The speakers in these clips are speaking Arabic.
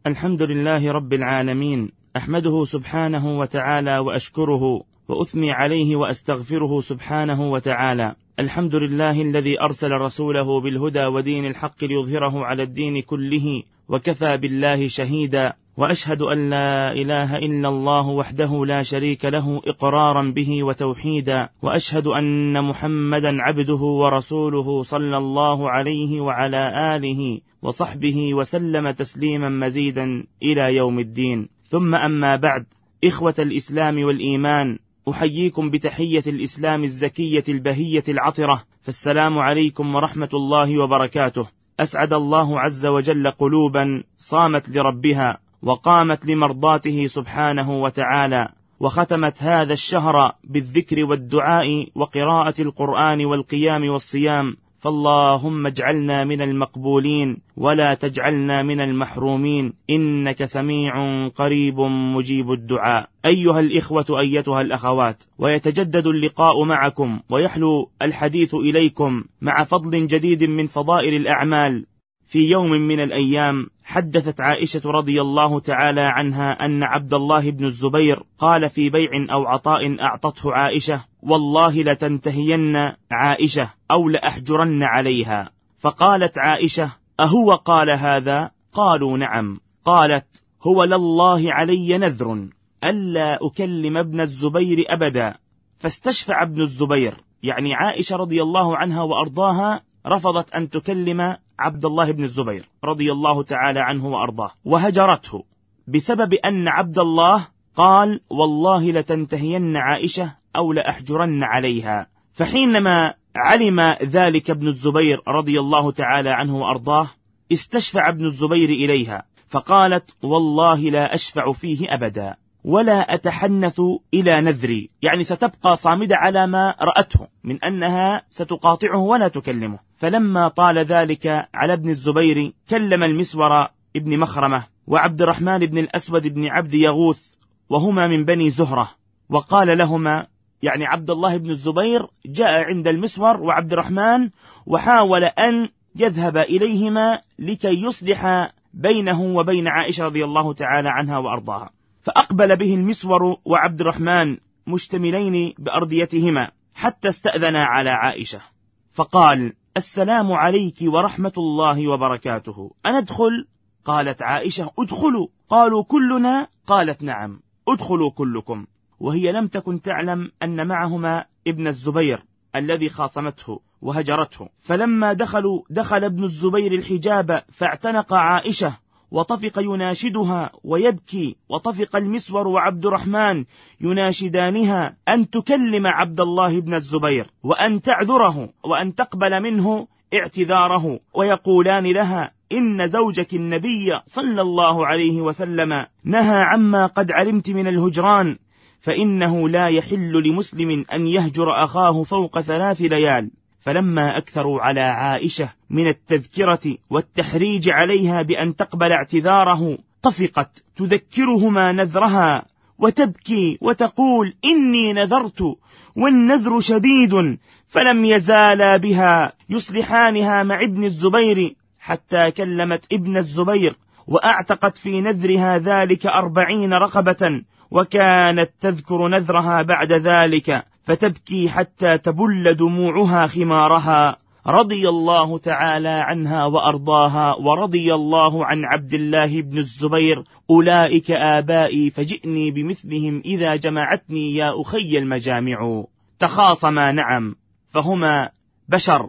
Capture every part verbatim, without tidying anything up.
الحمد لله رب العالمين، أحمده سبحانه وتعالى وأشكره وأثني عليه وأستغفره سبحانه وتعالى. الحمد لله الذي أرسل رسوله بالهدى ودين الحق ليظهره على الدين كله وكفى بالله شهيدا، وأشهد أن لا إله إلا الله وحده لا شريك له إقرارا به وتوحيدا، وأشهد أن محمدا عبده ورسوله صلى الله عليه وعلى آله وصحبه وسلم تسليما مزيدا إلى يوم الدين. ثم أما بعد، إخوة الإسلام والإيمان، أحييكم بتحية الإسلام الزكية البهية العطرة، فالسلام عليكم ورحمة الله وبركاته. أسعد الله عز وجل قلوبا صامت لربها وقامت لمرضاته سبحانه وتعالى، وختمت هذا الشهر بالذكر والدعاء وقراءة القرآن والقيام والصيام، فاللهم اجعلنا من المقبولين ولا تجعلنا من المحرومين، إنك سميع قريب مجيب الدعاء. أيها الإخوة أيتها الأخوات، ويتجدد اللقاء معكم ويحلو الحديث إليكم مع فضل جديد من فضائل الأعمال. في يوم من الأيام حدثت عائشة رضي الله تعالى عنها أن عبد الله بن الزبير قال في بيع أو عطاء أعطته عائشة: والله لتنتهين عائشة أو لأحجرن عليها. فقالت عائشة: أهو قال هذا؟ قالوا: نعم. قالت: هو لله علي نذر ألا أكلم ابن الزبير أبدا. فاستشفع ابن الزبير، يعني عائشة رضي الله عنها وأرضاها، رفضت أن تكلم عبد الله بن الزبير رضي الله تعالى عنه وأرضاه، وهجرته بسبب أن عبد الله قال: والله لتنتهين عائشة أو لأحجرن عليها. فحينما علم ذلك ابن الزبير رضي الله تعالى عنه وأرضاه، استشفع ابن الزبير إليها فقالت: والله لا أشفع فيه أبدا ولا أتحنث إلى نذري، يعني ستبقى صامدة على ما رأته من أنها ستقاطعه ولا تكلمه. فلما طال ذلك على ابن الزبير كلم المسور ابن مخرمة وعبد الرحمن بن الأسود بن عبد يغوث، وهما من بني زهرة، وقال لهما، يعني عبد الله بن الزبير جاء عند المسور وعبد الرحمن وحاول أن يذهب إليهما لكي يصلح بينه وبين عائشة رضي الله تعالى عنها وأرضاها. فأقبل به المسور وعبد الرحمن مشتملين بأرديتهما حتى استأذنا على عائشة، فقال: السلام عليك ورحمة الله وبركاته، أندخل؟ قالت عائشة: ادخلوا. قالوا: كلنا؟ قالت: نعم، ادخلوا كلكم. وهي لم تكن تعلم أن معهما ابن الزبير الذي خاصمته وهجرته. فلما دخلوا دخل ابن الزبير الحجاب فاعتنق عائشة وطفق يناشدها ويبكي، وطفق المسور وعبد الرحمن يناشدانها أن تكلم عبد الله بن الزبير وأن تعذره وأن تقبل منه اعتذاره، ويقولان لها: إن زوجك النبي صلى الله عليه وسلم نهى عما قد علمت من الهجران، فإنه لا يحل لمسلم أن يهجر أخاه فوق ثلاث ليال. فلما أكثروا على عائشة من التذكرة والتحريج عليها بأن تقبل اعتذاره، طفقت تذكرهما نذرها وتبكي وتقول: إني نذرت والنذر شديد. فلم يزالا بها يصلحانها مع ابن الزبير حتى كلمت ابن الزبير وأعتقت في نذرها ذلك أربعين رقبة، وكانت تذكر نذرها بعد ذلك فتبكي حتى تبل دموعها خمارها، رضي الله تعالى عنها وأرضاها، ورضي الله عن عبد الله بن الزبير. أولئك آبائي فجئني بمثلهم إذا جمعتني يا أخي المجامع. تخاصما نعم، فهما بشر،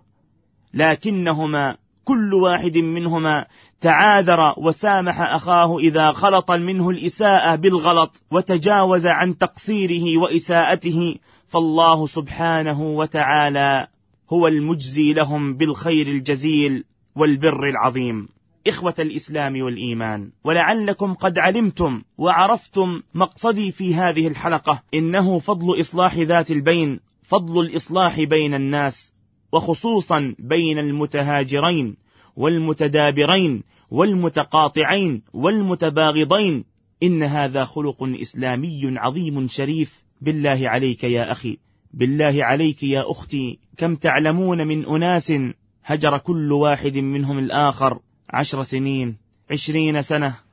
لكنهما كل واحد منهما تعاذر وسامح أخاه إذا غلط منه الإساءة بالغلط وتجاوز عن تقصيره وإساءته، فالله سبحانه وتعالى هو المجزي لهم بالخير الجزيل والبر العظيم. إخوة الإسلام والإيمان، ولعلكم قد علمتم وعرفتم مقصدي في هذه الحلقة، إنه فضل إصلاح ذات البين، فضل الإصلاح بين الناس، وخصوصا بين المتهاجرين والمتدابرين والمتقاطعين والمتباغضين. إن هذا خلق إسلامي عظيم شريف. بالله عليك يا أخي، بالله عليك يا أختي، كم تعلمون من أناس هجر كل واحد منهم الآخر عشر سنين، عشرين سنة،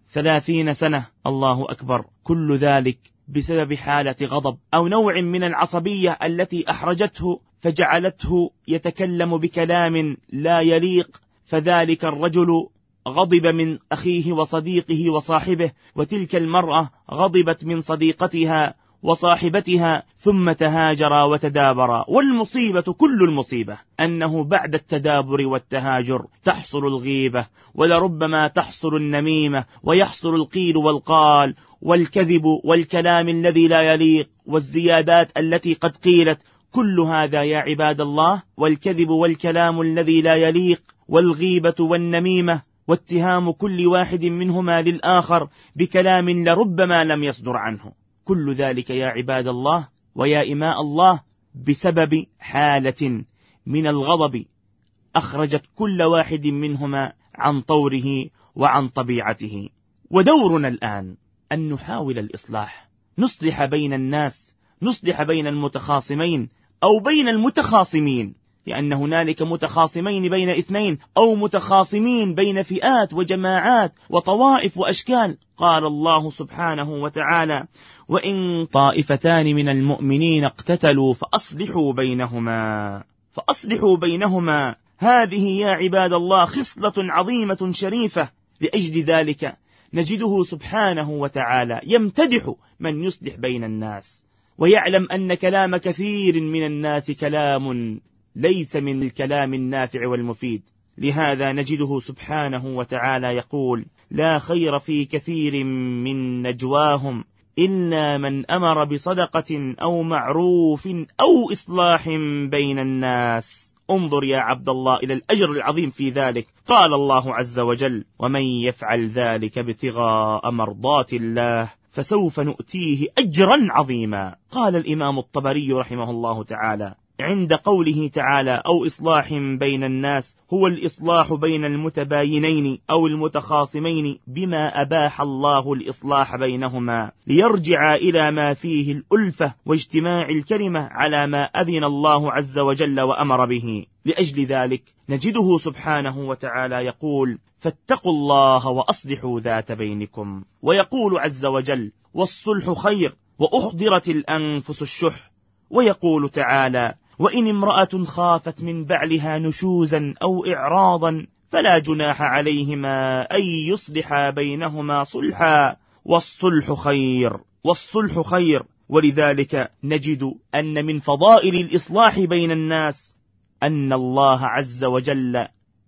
ثلاثين سنة. الله أكبر. كل ذلك بسبب حالة غضب أو نوع من العصبية التي أحرجته فجعلته يتكلم بكلام لا يليق، فذلك الرجل غضب من أخيه وصديقه وصاحبه، وتلك المرأة غضبت من صديقتها وصاحبتها، ثم تهاجرا وتدابرا. والمصيبة كل المصيبة أنه بعد التدابر والتهاجر تحصل الغيبة، ولربما تحصل النميمة، ويحصل القيل والقال والكذب والكلام الذي لا يليق والزيادات التي قد قيلت. كل هذا يا عباد الله، والكذب والكلام الذي لا يليق والغيبة والنميمة واتهام كل واحد منهما للآخر بكلام لربما لم يصدر عنه، كل ذلك يا عباد الله ويا إماء الله بسبب حالة من الغضب أخرجت كل واحد منهما عن طوره وعن طبيعته. ودورنا الآن أن نحاول الإصلاح، نصلح بين الناس، نصلح بين المتخاصمين أو بين المتخاصمين، لأن هنالك متخاصمين بين اثنين أو متخاصمين بين فئات وجماعات وطوائف وأشكال. قال الله سبحانه وتعالى: وإن طائفتان من المؤمنين اقتتلوا فأصلحوا بينهما فأصلحوا بينهما. هذه يا عباد الله خصلة عظيمة شريفة. لأجل ذلك نجده سبحانه وتعالى يمتدح من يصلح بين الناس، ويعلم أن كلام كثير من الناس كلام ليس من الكلام النافع والمفيد. لهذا نجده سبحانه وتعالى يقول: لا خير في كثير من نجواهم إلا من أمر بصدقة أو معروف أو إصلاح بين الناس. انظر يا عبد الله إلى الأجر العظيم في ذلك. قال الله عز وجل: ومن يفعل ذلك ابتغاء مرضات الله فسوف نؤتيه أجرا عظيما. قال الإمام الطبري رحمه الله تعالى عند قوله تعالى: أو إصلاح بين الناس، هو الإصلاح بين المتباينين أو المتخاصمين بما أباح الله الإصلاح بينهما، ليرجع إلى ما فيه الألفة واجتماع الكلمة على ما أذن الله عز وجل وأمر به. لأجل ذلك نجده سبحانه وتعالى يقول: فاتقوا الله وأصلحوا ذات بينكم. ويقول عز وجل: والصلح خير وأحضرت الأنفس الشح. ويقول تعالى: وإن امرأة خافت من بعلها نشوزا أو إعراضا فلا جناح عليهما أن يصلحا بينهما صلحا والصلح خير والصلح خير. ولذلك نجد أن من فضائل الإصلاح بين الناس أن الله عز وجل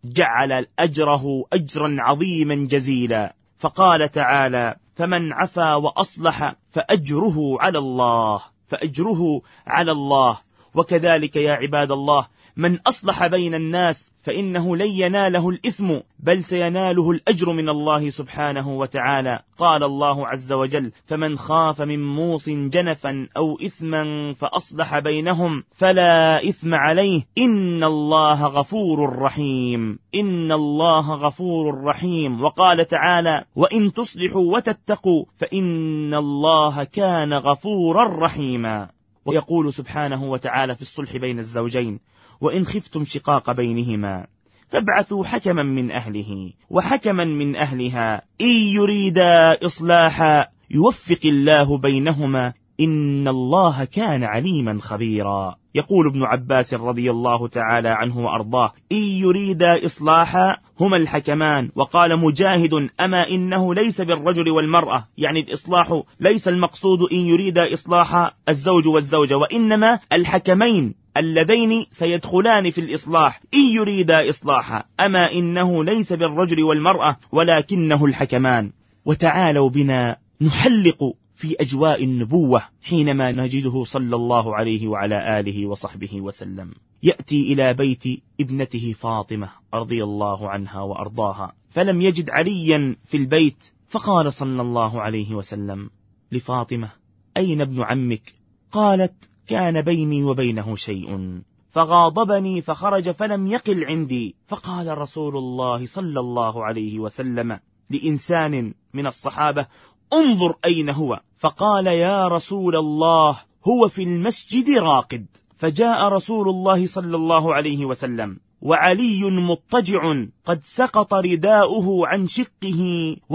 جعل أجره أجرا عظيما جزيلا، فقال تعالى: فمن عفا وأصلح فأجره على الله فأجره على الله. وكذلك يا عباد الله من أصلح بين الناس فإنه لن يناله الإثم، بل سيناله الأجر من الله سبحانه وتعالى. قال الله عز وجل: فمن خاف من موص جنفا أو إثما فأصلح بينهم فلا إثم عليه إن الله غفور رحيم إن الله غفور رحيم. وقال تعالى: وإن تصلحوا وتتقوا فإن الله كان غفورا رحيما. ويقول سبحانه وتعالى في الصلح بين الزوجين: وإن خفتم شقاق بينهما فابعثوا حكما من أهله وحكما من أهلها إن يريدا إصلاحا يوفق الله بينهما إن الله كان عليما خبيرا. يقول ابن عباس رضي الله تعالى عنه وأرضاه: إن يريدا إصلاحا هما الحكمان. وقال مجاهد: أما إنه ليس بالرجل والمرأة، يعني الإصلاح ليس المقصود إن يريدا إصلاحا الزوج والزوجة، وإنما الحكمين اللذين سيدخلان في الإصلاح إن يريدا إصلاحا. أما إنه ليس بالرجل والمرأة ولكنه الحكمان. وتعالوا بنا نحلق في أجواء النبوة حينما نجده صلى الله عليه وعلى آله وصحبه وسلم يأتي إلى بيت ابنته فاطمة رضي الله عنها وأرضاها، فلم يجد عليا في البيت، فقال صلى الله عليه وسلم لفاطمة: أين ابن عمك؟ قالت: كان بيني وبينه شيء فغاضبني فخرج فلم يقل عندي. فقال رسول الله صلى الله عليه وسلم لإنسان من الصحابة: انظر أين هو. فقال: يا رسول الله هو في المسجد راقد. فجاء رسول الله صلى الله عليه وسلم وعلي مضطجع قد سقط رداؤه عن شقه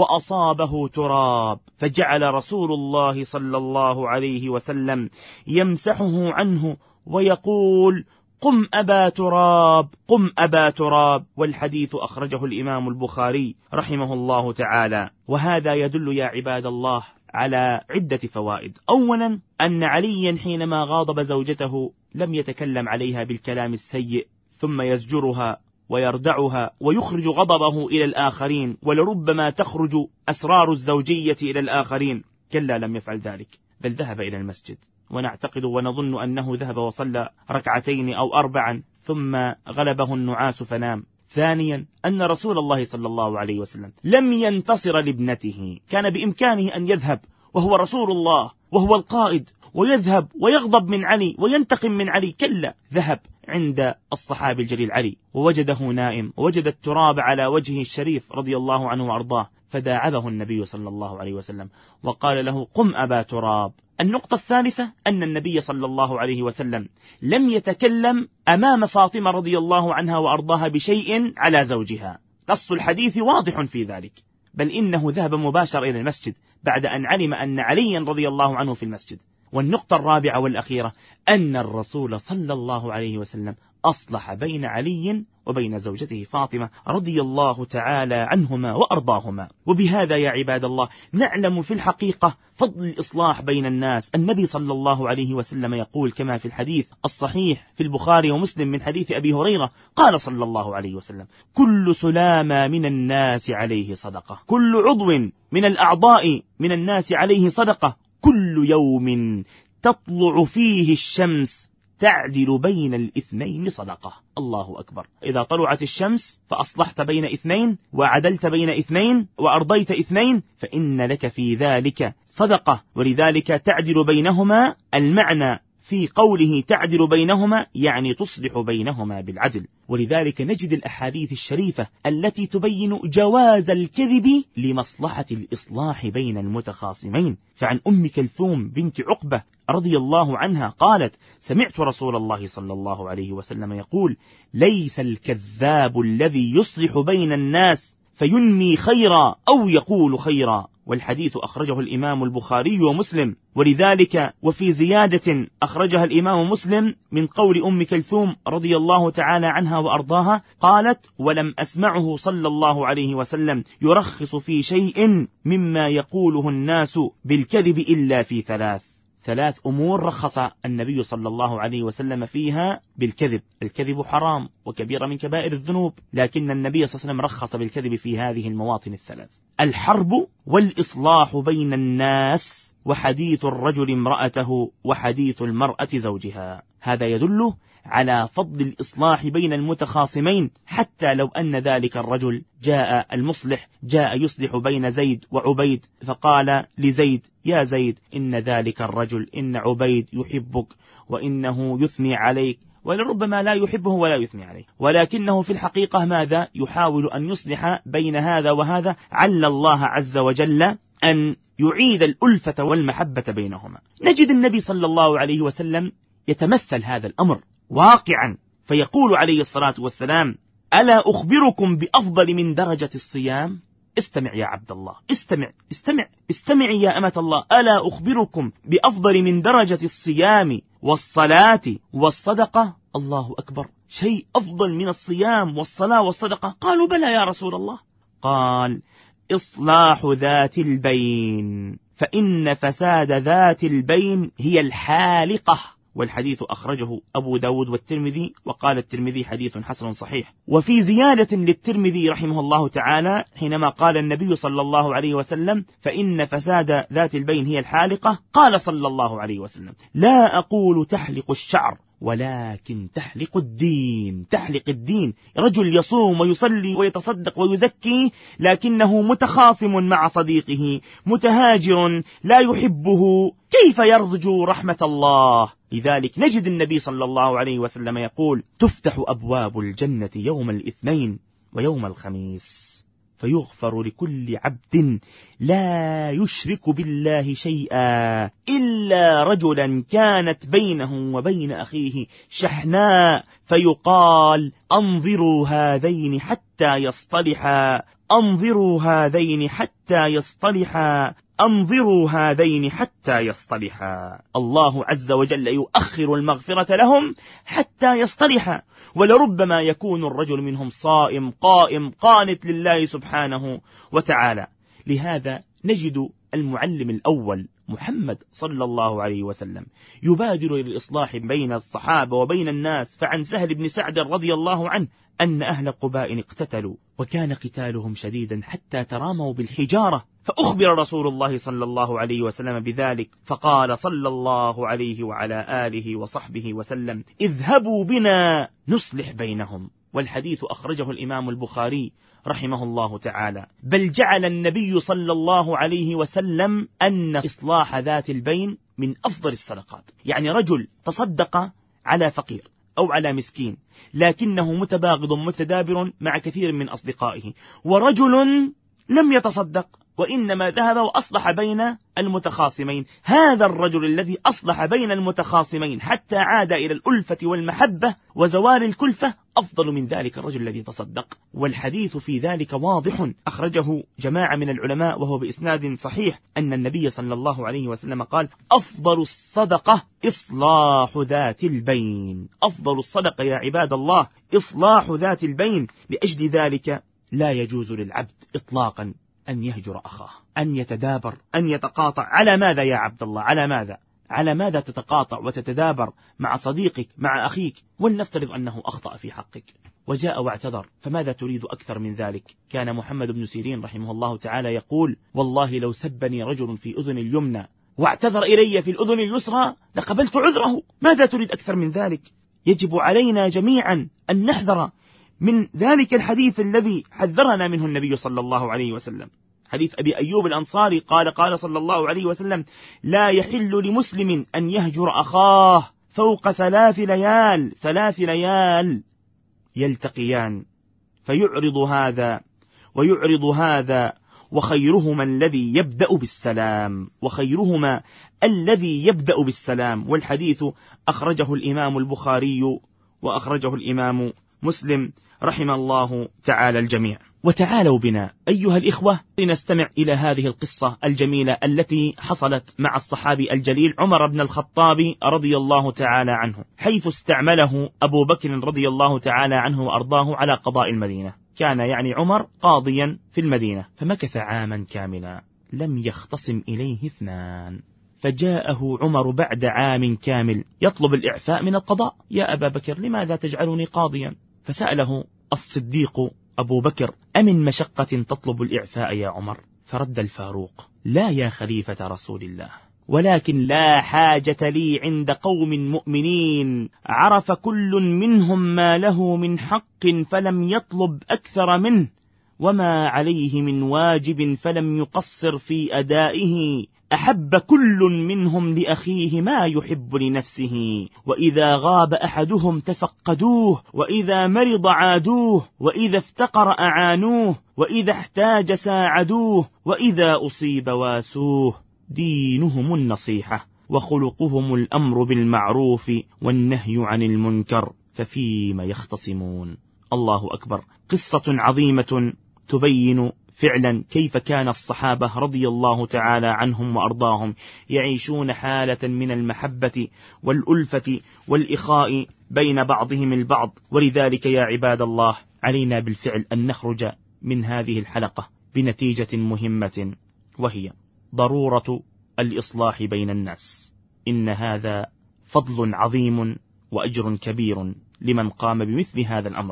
وأصابه تراب، فجعل رسول الله صلى الله عليه وسلم يمسحه عنه ويقول: قم أبا تراب، قم أبا تراب. والحديث أخرجه الإمام البخاري رحمه الله تعالى. وهذا يدل يا عباد الله على عدة فوائد. أولا، أن عليا حينما غاضب زوجته لم يتكلم عليها بالكلام السيء ثم يزجرها ويردعها ويخرج غضبه إلى الآخرين، ولربما تخرج أسرار الزوجية إلى الآخرين. كلا، لم يفعل ذلك، بل ذهب إلى المسجد، ونعتقد ونظن أنه ذهب وصلى ركعتين أو أربعا ثم غلبه النعاس فنام. ثانيا، أن رسول الله صلى الله عليه وسلم لم ينتصر لابنته، كان بإمكانه أن يذهب وهو رسول الله وهو القائد ويذهب ويغضب من علي وينتقم من علي. كلا، ذهب عند الصحابي الجليل علي ووجده نائم، ووجد التراب على وجهه الشريف رضي الله عنه وأرضاه، فداعبه النبي صلى الله عليه وسلم وقال له: قم أبا تراب. النقطة الثالثة، أن النبي صلى الله عليه وسلم لم يتكلم أمام فاطمة رضي الله عنها وأرضاها بشيء على زوجها، نص الحديث واضح في ذلك، بل إنه ذهب مباشر إلى المسجد بعد أن علم أن عليا رضي الله عنه في المسجد. والنقطة الرابعة والأخيرة، أن الرسول صلى الله عليه وسلم أصلح بين علي وبين زوجته فاطمة رضي الله تعالى عنهما وأرضاهما. وبهذا يا عباد الله نعلم في الحقيقة فضل الإصلاح بين الناس. النبي صلى الله عليه وسلم يقول كما في الحديث الصحيح في البخاري ومسلم من حديث أبي هريرة، قال صلى الله عليه وسلم: كل سلامة من الناس عليه صدقة، كل عضو من الأعضاء من الناس عليه صدقة، كل يوم تطلع فيه الشمس تعدل بين الاثنين صدقة. الله أكبر. إذا طلعت الشمس فأصلحت بين اثنين وعدلت بين اثنين وأرضيت اثنين فإن لك في ذلك صدقة. ولذلك تعدل بينهما، المعنى في قوله تعدل بينهما يعني تصلح بينهما بالعدل. ولذلك نجد الأحاديث الشريفة التي تبين جواز الكذب لمصلحة الإصلاح بين المتخاصمين. فعن أم كلثوم بنت عقبة رضي الله عنها قالت: سمعت رسول الله صلى الله عليه وسلم يقول: ليس الكذاب الذي يصلح بين الناس فينمي خيرا أو يقول خيرا. والحديث أخرجه الإمام البخاري ومسلم. ولذلك وفي زيادة أخرجها الإمام مسلم من قول أم كلثوم رضي الله تعالى عنها وأرضاها قالت: ولم أسمعه صلى الله عليه وسلم يرخص في شيء مما يقوله الناس بالكذب إلا في ثلاث ثلاث أمور رخص النبي صلى الله عليه وسلم فيها بالكذب. الكذب حرام وكبيرة من كبائر الذنوب، لكن النبي صلى الله عليه وسلم رخص بالكذب في هذه المواطن الثلاث: الحرب، والإصلاح بين الناس، وحديث الرجل امرأته، وحديث المرأة زوجها. هذا يدل على فضل الإصلاح بين المتخاصمين، حتى لو أن ذلك الرجل جاء المصلح جاء يصلح بين زيد وعبيد فقال لزيد: يا زيد، إن ذلك الرجل إن عبيد يحبك وإنه يثني عليك، ولربما لا يحبه ولا يثني عليه، ولكنه في الحقيقة ماذا؟ يحاول أن يصلح بين هذا وهذا، عل الله عز وجل أن يعيد الألفة والمحبة بينهما. نجد النبي صلى الله عليه وسلم يتمثل هذا الأمر واقعا، فيقول عليه الصلاة والسلام: ألا أخبركم بأفضل من درجة الصيام؟ استمع يا عبد الله، استمع استمع استمع يا أمة الله. ألا أخبركم بأفضل من درجة الصيام والصلاة والصدقة؟ الله أكبر، شيء أفضل من الصيام والصلاة والصدقة؟ قالوا: بلى يا رسول الله. قال: إصلاح ذات البين، فإن فساد ذات البين هي الحالقة. والحديث أخرجه أبو داود والترمذي، وقال الترمذي حديث حسن صحيح. وفي زيادة للترمذي رحمه الله تعالى حينما قال النبي صلى الله عليه وسلم: فإن فساد ذات البين هي الحالقة، قال صلى الله عليه وسلم: لا أقول تحلق الشعر ولكن تحلق الدين. تحلق الدين، رجل يصوم ويصلي ويتصدق ويزكي لكنه متخاصم مع صديقه، متهاجر لا يحبه، كيف يرجو رحمة الله؟ لذلك نجد النبي صلى الله عليه وسلم يقول: تفتح أبواب الجنة يوم الاثنين ويوم الخميس. فيغفر لكل عبد لا يشرك بالله شيئا إلا رجلا كانت بينه وبين أخيه شحناء فيقال أنظروا هذين حتى يصطلحا أنظروا هذين حتى يصطلحا أنظروا هذين حتى يصطلحا. الله عز وجل يؤخر المغفرة لهم حتى يصطلحا، ولربما يكون الرجل منهم صائم قائم قانت لله سبحانه وتعالى. لهذا نجد المعلم الأول محمد صلى الله عليه وسلم يبادر إلى الإصلاح بين الصحابة وبين الناس. فعن سهل بن سعد رضي الله عنه أن أهل قباء اقتتلوا وكان قتالهم شديدا حتى تراموا بالحجارة، فأخبر رسول الله صلى الله عليه وسلم بذلك، فقال صلى الله عليه وعلى آله وصحبه وسلم اذهبوا بنا نصلح بينهم. والحديث أخرجه الإمام البخاري رحمه الله تعالى. بل جعل النبي صلى الله عليه وسلم أن إصلاح ذات البين من أفضل الصدقات. يعني رجل تصدق على فقير أو على مسكين لكنه متباغض متدابر مع كثير من أصدقائه، ورجل لم يتصدق وإنما ذهب وأصلح بين المتخاصمين. هذا الرجل الذي أصلح بين المتخاصمين حتى عاد إلى الألفة والمحبة وزوال الكلفة أفضل من ذلك الرجل الذي تصدق. والحديث في ذلك واضح، أخرجه جماعة من العلماء وهو بإسناد صحيح أن النبي صلى الله عليه وسلم قال أفضل الصدقة إصلاح ذات البين. أفضل الصدقة يا عباد الله إصلاح ذات البين. لأجل ذلك لا يجوز للعبد إطلاقا أن يهجر أخاه، أن يتدابر، أن يتقاطع. على ماذا يا عبد الله؟ على ماذا؟ على ماذا تتقاطع وتتدابر مع صديقك مع أخيك ولنفترض أنه أخطأ في حقك وجاء واعتذر؟ فماذا تريد أكثر من ذلك؟ كان محمد بن سيرين رحمه الله تعالى يقول والله لو سبني رجل في أذن اليمنى واعتذر إلي في الأذن اليسرى لقبلت عذره. ماذا تريد أكثر من ذلك؟ يجب علينا جميعا أن نحذر من ذلك الحديث الذي حذرنا منه النبي صلى الله عليه وسلم، حديث أبي أيوب الأنصاري قال قال صلى الله عليه وسلم لا يحل لمسلم أن يهجر أخاه فوق ثلاث ليال ثلاث ليال يلتقيان فيعرض هذا ويعرض هذا وخيرهما الذي يبدأ بالسلام وخيرهما الذي يبدأ بالسلام. والحديث أخرجه الإمام البخاري وأخرجه الإمام مسلم رحم الله تعالى الجميع. وتعالوا بنا أيها الإخوة لنستمع إلى هذه القصة الجميلة التي حصلت مع الصحابي الجليل عمر بن الخطاب رضي الله تعالى عنه، حيث استعمله أبو بكر رضي الله تعالى عنه وأرضاه على قضاء المدينة. كان يعني عمر قاضيا في المدينة، فمكث عاما كاملا لم يختصم إليه اثنان، فجاءه عمر بعد عام كامل يطلب الإعفاء من القضاء. يا أبا بكر لماذا تجعلني قاضيا؟ فسأله الصديق أبو بكر أمن مشقة تطلب الإعفاء يا عمر؟ فرد الفاروق لا يا خليفة رسول الله، ولكن لا حاجة لي عند قوم مؤمنين عرف كل منهم ما له من حق فلم يطلب أكثر منه وما عليه من واجب فلم يقصر في أدائه. أحب كل منهم لأخيه ما يحب لنفسه، وإذا غاب أحدهم تفقدوه، وإذا مرض عادوه، وإذا افتقر أعانوه، وإذا احتاج ساعدوه، وإذا أصيب واسوه. دينهم النصيحة وخلقهم الأمر بالمعروف والنهي عن المنكر، ففيما يختصمون؟ الله أكبر. قصة عظيمة تبين فعلا كيف كان الصحابة رضي الله تعالى عنهم وأرضاهم يعيشون حالة من المحبة والألفة والإخاء بين بعضهم البعض. ولذلك يا عباد الله علينا بالفعل أن نخرج من هذه الحلقة بنتيجة مهمة، وهي ضرورة الإصلاح بين الناس. إن هذا فضل عظيم وأجر كبير لمن قام بمثل هذا الأمر.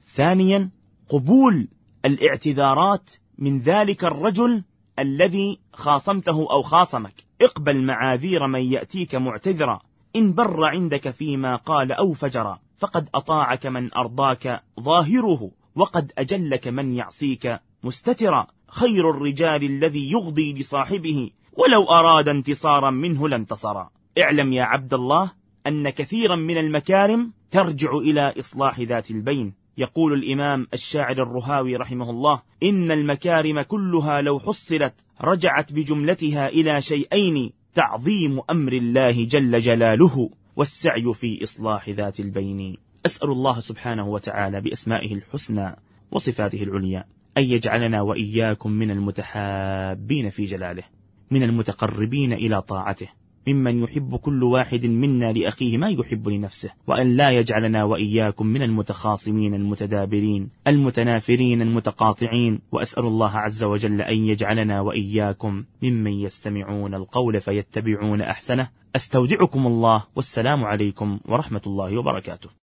ثانيا قبول الاعتذارات من ذلك الرجل الذي خاصمته أو خاصمك. اقبل معاذير من يأتيك معتذرا إن بر عندك فيما قال أو فجرا، فقد أطاعك من أرضاك ظاهره وقد أجلك من يعصيك مستترا. خير الرجال الذي يغضي لصاحبه ولو أراد انتصارا منه لانتصرا. اعلم يا عبد الله أن كثيرا من المكارم ترجع إلى إصلاح ذات البين. يقول الإمام الشاعر الرهاوي رحمه الله: إن المكارم كلها لو حصلت رجعت بجملتها إلى شيئين: تعظيم أمر الله جل جلاله، والسعي في إصلاح ذات البين. أسأل الله سبحانه وتعالى بأسمائه الحسنى وصفاته العليا أن يجعلنا وإياكم من المتحابين في جلاله، من المتقربين إلى طاعته، ممن يحب كل واحد منا لأخيه ما يحب لنفسه، وأن لا يجعلنا وإياكم من المتخاصمين المتدابرين المتنافرين المتقاطعين. وأسأل الله عز وجل أن يجعلنا وإياكم ممن يستمعون القول فيتبعون أحسنه. أستودعكم الله، والسلام عليكم ورحمة الله وبركاته.